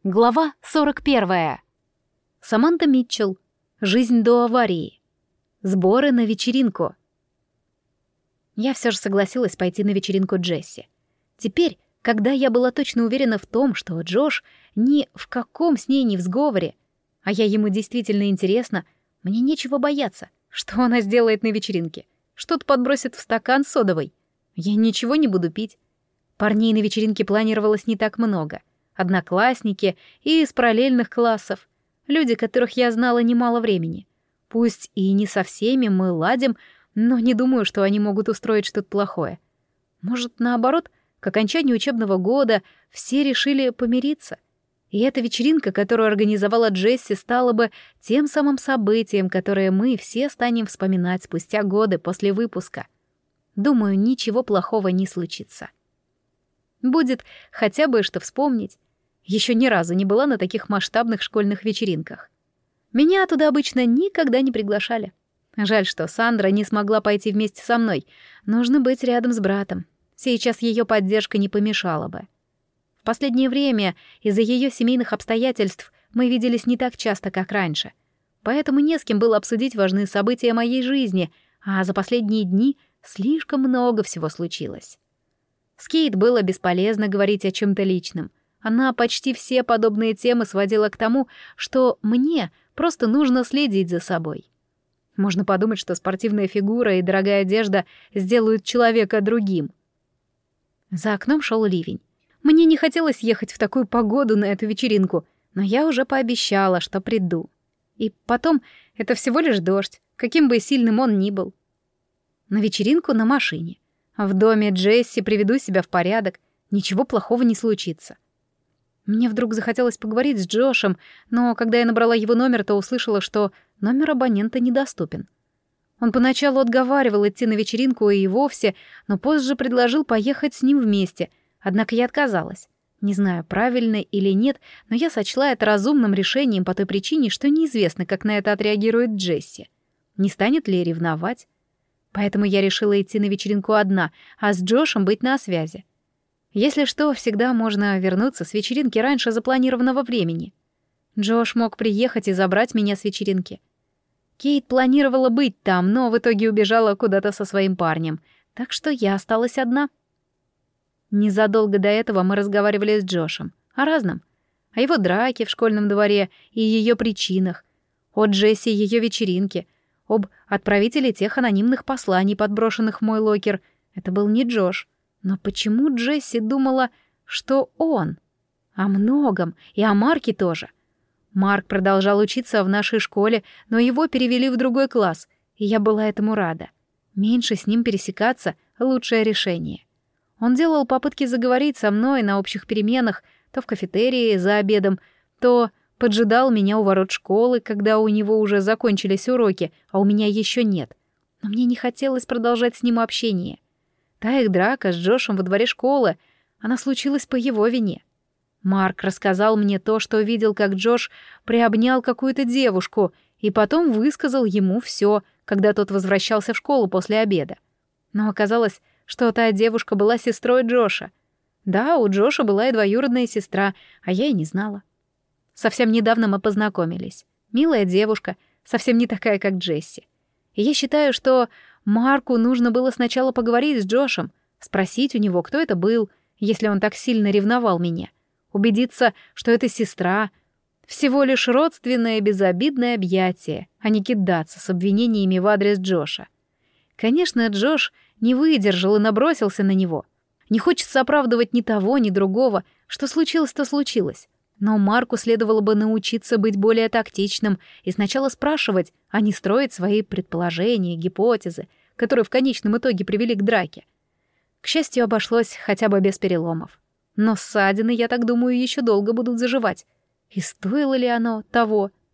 Глава 41. Саманта Митчелл. Жизнь до аварии. Сборы на вечеринку. Я все же согласилась пойти на вечеринку Джесси. Теперь, когда я была точно уверена в том, что Джош ни в каком с ней не в сговоре, а я ему действительно интересна, мне нечего бояться. Что она сделает на вечеринке? Что-то подбросит в стакан содовой. Я ничего не буду пить. Парней на вечеринке планировалось не так много. Одноклассники и из параллельных классов. Люди, которых я знала немало времени. Пусть и не со всеми мы ладим, но не думаю, что они могут устроить что-то плохое. Может, наоборот, к окончанию учебного года все решили помириться. И эта вечеринка, которую организовала Джесси, стала бы тем самым событием, которое мы все станем вспоминать спустя годы после выпуска. Думаю, ничего плохого не случится. Будет хотя бы что вспомнить. Еще ни разу не была на таких масштабных школьных вечеринках. Меня туда обычно никогда не приглашали. Жаль, что Сандра не смогла пойти вместе со мной. Нужно быть рядом с братом. Сейчас ее поддержка не помешала бы. В последнее время из-за ее семейных обстоятельств мы виделись не так часто, как раньше. Поэтому не с кем было обсудить важные события моей жизни, а за последние дни слишком много всего случилось. С Кейт было бесполезно говорить о чем-то личном. Она почти все подобные темы сводила к тому, что мне просто нужно следить за собой. Можно подумать, что спортивная фигура и дорогая одежда сделают человека другим. За окном шел ливень. Мне не хотелось ехать в такую погоду на эту вечеринку, но я уже пообещала, что приду. И потом, это всего лишь дождь, каким бы сильным он ни был. На вечеринку на машине. В доме Джесси приведу себя в порядок, ничего плохого не случится. Мне вдруг захотелось поговорить с Джошем, но когда я набрала его номер, то услышала, что номер абонента недоступен. Он поначалу отговаривал идти на вечеринку и вовсе, но позже предложил поехать с ним вместе, однако я отказалась. Не знаю, правильно или нет, но я сочла это разумным решением по той причине, что неизвестно, как на это отреагирует Джесси. Не станет ли ревновать? Поэтому я решила идти на вечеринку одна, а с Джошем быть на связи. Если что, всегда можно вернуться с вечеринки раньше запланированного времени. Джош мог приехать и забрать меня с вечеринки. Кейт планировала быть там, но в итоге убежала куда-то со своим парнем, так что я осталась одна. Незадолго до этого мы разговаривали с Джошем о разном. О его драке в школьном дворе и ее причинах, о Джесси и ее вечеринке, об отправителе тех анонимных посланий, подброшенных в мой локер. Это был не Джош. Но почему Джесси думала, что он? О многом, и о Марке тоже. Марк продолжал учиться в нашей школе, но его перевели в другой класс, и я была этому рада. Меньше с ним пересекаться — лучшее решение. Он делал попытки заговорить со мной на общих переменах, то в кафетерии за обедом, то поджидал меня у ворот школы, когда у него уже закончились уроки, а у меня еще нет. Но мне не хотелось продолжать с ним общение. Та их драка с Джошем во дворе школы, она случилась по его вине. Марк рассказал мне то, что видел, как Джош приобнял какую-то девушку, и потом высказал ему все, когда тот возвращался в школу после обеда. Но оказалось, что та девушка была сестрой Джоша. Да, у Джоша была и двоюродная сестра, а я и не знала. Совсем недавно мы познакомились. Милая девушка, совсем не такая, как Джесси. И я считаю, что Марку нужно было сначала поговорить с Джошем, спросить у него, кто это был, если он так сильно ревновал меня, убедиться, что это сестра, всего лишь родственное безобидное объятие, а не кидаться с обвинениями в адрес Джоша. Конечно, Джош не выдержал и набросился на него. Не хочется оправдывать ни того, ни другого, что случилось, то случилось. Но Марку следовало бы научиться быть более тактичным и сначала спрашивать, а не строить свои предположения, гипотезы, которые в конечном итоге привели к драке. К счастью, обошлось хотя бы без переломов. Но ссадины, я так думаю, еще долго будут заживать. И стоило ли оно того?